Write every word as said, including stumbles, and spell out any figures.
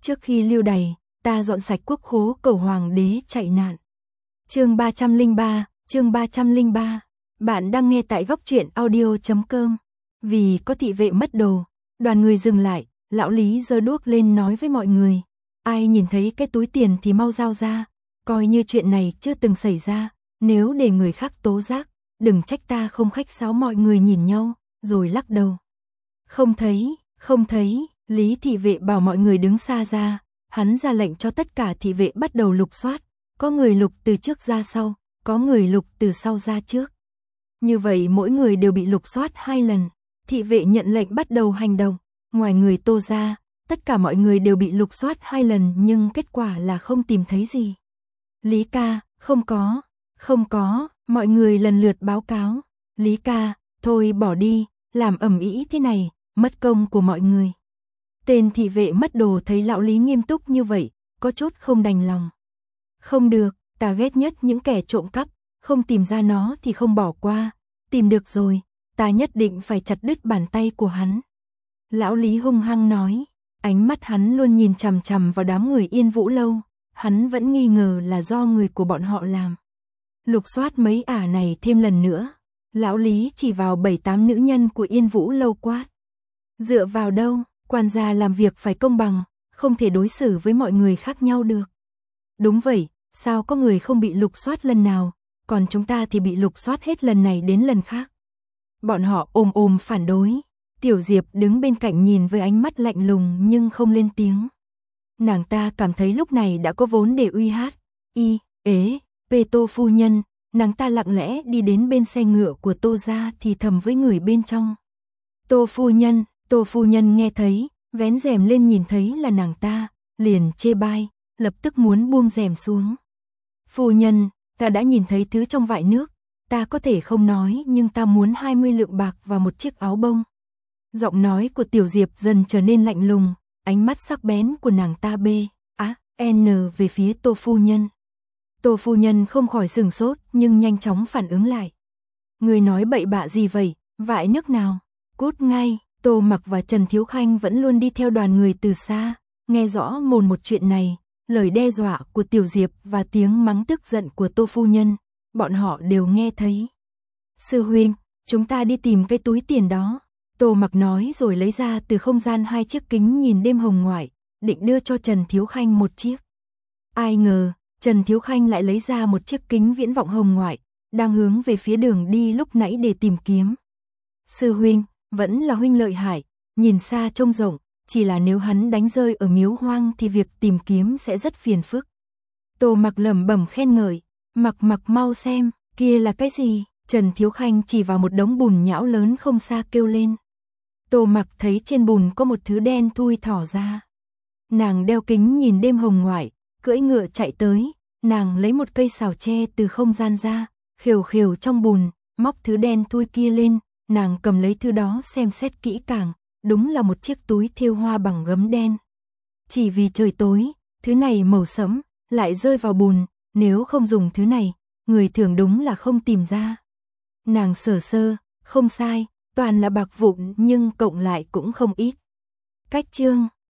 Trước khi lưu đày, ta dọn sạch quốc khố cầu hoàng đế chạy nạn. Chương ba trăm lẻ ba, chương ba trăm lẻ ba. Bạn đang nghe tại góc truyện audio chấm com. Vì có thị vệ mất đồ, đoàn người dừng lại, lão Lý giơ đuốc lên nói với mọi người. Ai nhìn thấy cái túi tiền thì mau giao ra, coi như chuyện này chưa từng xảy ra, nếu để người khác tố giác, đừng trách ta không khách sáo. Mọi người nhìn nhau, rồi lắc đầu. Không thấy, không thấy, Lý thị vệ bảo mọi người đứng xa ra, hắn ra lệnh cho tất cả thị vệ bắt đầu lục soát, có người lục từ trước ra sau, có người lục từ sau ra trước. Như vậy mỗi người đều bị lục soát hai lần, thị vệ nhận lệnh bắt đầu hành động, ngoài người Tô ra, tất cả mọi người đều bị lục soát hai lần nhưng kết quả là không tìm thấy gì. Lý ca, không có, không có, mọi người lần lượt báo cáo. Lý ca, thôi bỏ đi, làm ầm ĩ thế này, mất công của mọi người. Tên thị vệ mất đồ thấy lão Lý nghiêm túc như vậy, có chút không đành lòng. Không được, ta ghét nhất những kẻ trộm cắp, không tìm ra nó thì không bỏ qua, tìm được rồi, ta nhất định phải chặt đứt bàn tay của hắn. Lão Lý hung hăng nói, ánh mắt hắn luôn nhìn chằm chằm vào đám người Yên Vũ Lâu, hắn vẫn nghi ngờ là do người của bọn họ làm. Lục soát mấy ả này thêm lần nữa, lão Lý chỉ vào bảy tám nữ nhân của Yên Vũ Lâu quát. Dựa vào đâu, quan gia làm việc phải công bằng, không thể đối xử với mọi người khác nhau được. Đúng vậy, sao có người không bị lục soát lần nào, còn chúng ta thì bị lục soát hết lần này đến lần khác. Bọn họ ôm ôm phản đối. Tiểu Diệp đứng bên cạnh nhìn với ánh mắt lạnh lùng nhưng không lên tiếng. Nàng ta cảm thấy lúc này đã có vốn để uy hát. Y, ế, Pê Tô phu nhân, nàng ta lặng lẽ đi đến bên xe ngựa của Tô gia thì thầm với người bên trong. Tô phu nhân, Tô phu nhân nghe thấy, vén rèm lên nhìn thấy là nàng ta, liền chê bai, lập tức muốn buông rèm xuống. Phu nhân, ta đã nhìn thấy thứ trong vại nước, ta có thể không nói nhưng ta muốn hai mươi lượng bạc và một chiếc áo bông. Giọng nói của Tiểu Diệp dần trở nên lạnh lùng, ánh mắt sắc bén của nàng ta bê, á, n về phía Tô phu nhân. Tô phu nhân không khỏi sửng sốt nhưng nhanh chóng phản ứng lại. Người nói bậy bạ gì vậy, vại nước nào, cút ngay. Tô Mặc và Trần Thiếu Khanh vẫn luôn đi theo đoàn người từ xa, nghe rõ mồn một chuyện này, lời đe dọa của Tiểu Diệp và tiếng mắng tức giận của Tô phu nhân, bọn họ đều nghe thấy. Sư huynh, chúng ta đi tìm cái túi tiền đó. Tô Mặc nói rồi lấy ra từ không gian hai chiếc kính nhìn đêm hồng ngoại, định đưa cho Trần Thiếu Khanh một chiếc. Ai ngờ, Trần Thiếu Khanh lại lấy ra một chiếc kính viễn vọng hồng ngoại, đang hướng về phía đường đi lúc nãy để tìm kiếm. Sư huynh, vẫn là huynh lợi hại, nhìn xa trông rộng, chỉ là nếu hắn đánh rơi ở miếu hoang thì việc tìm kiếm sẽ rất phiền phức. Tô Mặc lẩm bẩm khen ngợi, Mặc Mặc mau xem, kia là cái gì? Trần Thiếu Khanh chỉ vào một đống bùn nhão lớn không xa kêu lên. Tô Mặc thấy trên bùn có một thứ đen thui thỏ ra. Nàng đeo kính nhìn đêm hồng ngoại, cưỡi ngựa chạy tới, nàng lấy một cây xào tre từ không gian ra, khều khều trong bùn, móc thứ đen thui kia lên, nàng cầm lấy thứ đó xem xét kỹ càng, đúng là một chiếc túi thêu hoa bằng gấm đen. Chỉ vì trời tối, thứ này màu sẫm, lại rơi vào bùn, nếu không dùng thứ này, người thường đúng là không tìm ra. Nàng sờ sơ, không sai, toàn là bạc vụn nhưng cộng lại cũng không ít. Cách chương